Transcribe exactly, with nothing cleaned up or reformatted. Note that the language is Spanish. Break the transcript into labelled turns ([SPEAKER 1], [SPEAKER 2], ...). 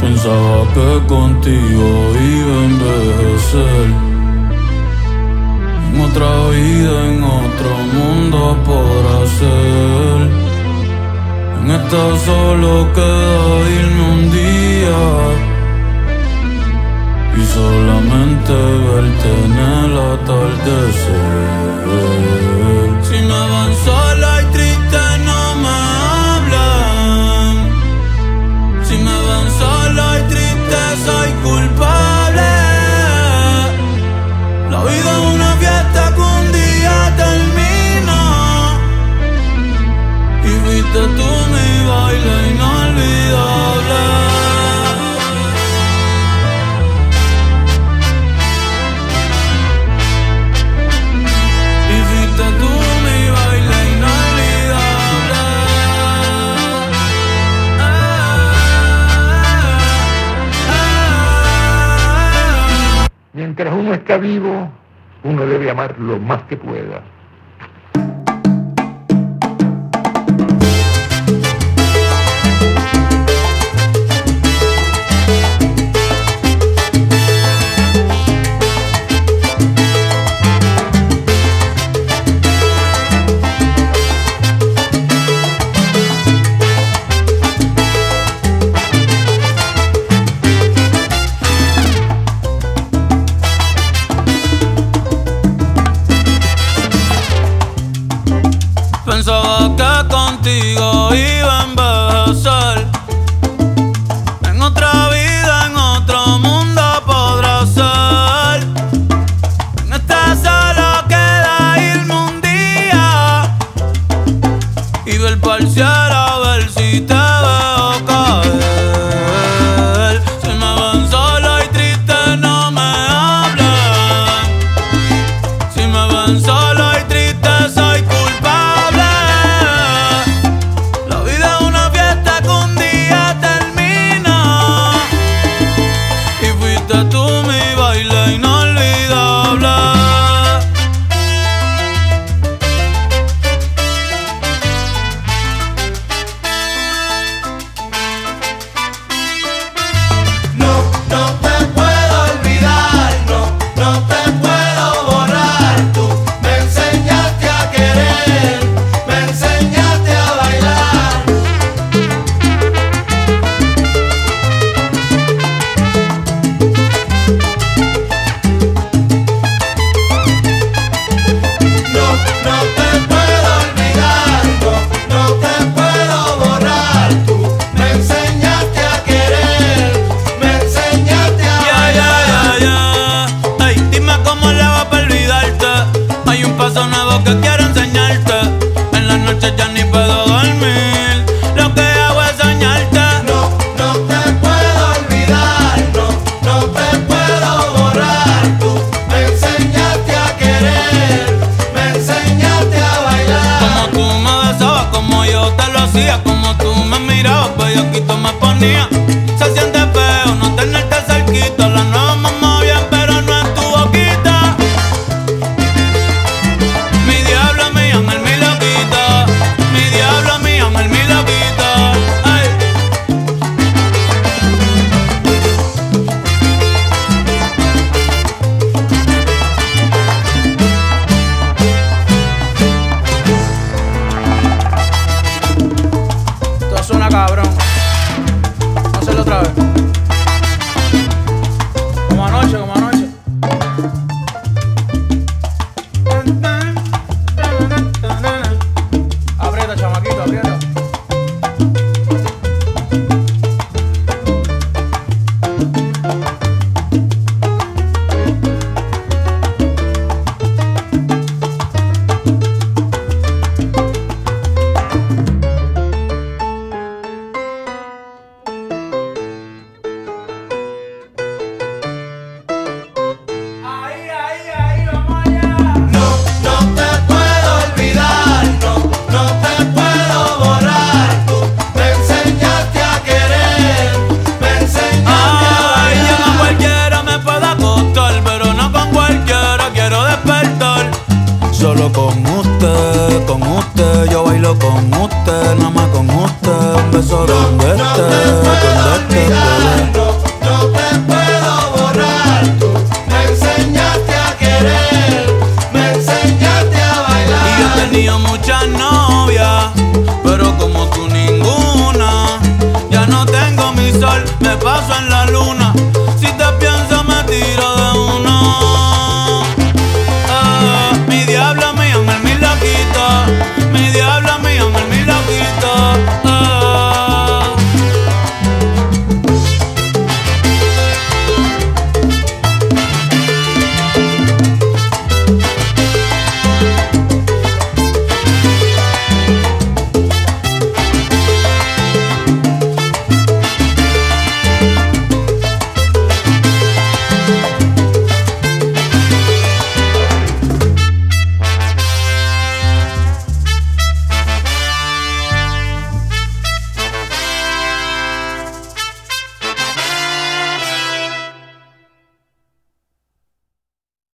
[SPEAKER 1] Pensaba que contigo iba a envejecer. En otra vida, en otro mundo podrá ser. En esta solo queda irme un día y solamente verte en el atardecer. Si me van sola y triste no me hablan. Si me ven sola y triste soy culpable. La vida es una fiesta que un día termina y fuiste tú mi baile inolvidable. Y fuiste tú mi baile inolvidable.
[SPEAKER 2] Mientras uno está vivo, uno debe amar lo más que pueda.
[SPEAKER 1] Pensaba que contigo iba a envejecer. En otra vida, en otro mundo podrá ser. En esta solo queda irme un día y ver pa'l cielo a ver si te veo caer. Si me ven solo y triste no me hablan. Si me ven solo y triste soy culpable. Tú mi baile inolvidable.
[SPEAKER 3] No, no te puedo olvidar, no, no te puedo borrar. Tú me enseñaste a querer, me enseñaste a bailar. Nuevo que quiero enseñarte. En las noches ya ni puedo dormir. Lo que hago es soñarte. No, no te puedo olvidar. No, no te puedo borrar. Tú me enseñaste a querer, me enseñaste a bailar. Como tú me besabas, como yo te lo hacía. Como tú me mirabas, pues yo quito me ponía. Se siente feo no tenerte cerquita. La nueva mamá bien, pero no en tu boquita. Mi diablo, mi ángel, mi loquita. Mi diablo, mi ángel, mi loquita. Ay.
[SPEAKER 4] Esto suena cabrón. Vamos a hacerlo otra vez. Como anoche, como anoche. Aprieta, chamaquito, aprieta. Ahí, ahí, ahí, vamos allá.
[SPEAKER 3] No, no te puedo olvidar, no, no te puedo borrar. Tú me enseñaste a querer, me enseñaste a
[SPEAKER 1] Ay, yo
[SPEAKER 3] bailar.
[SPEAKER 1] con cualquiera me puedo acostar, pero no con cualquiera quiero despertar. Solo con usted, con usted, yo bailo con usted, nada más con usted. Un beso donde
[SPEAKER 3] No
[SPEAKER 1] esté,
[SPEAKER 3] te puedo
[SPEAKER 1] donde esté,
[SPEAKER 3] olvidar,
[SPEAKER 1] bebé.
[SPEAKER 3] no,
[SPEAKER 1] me paso en la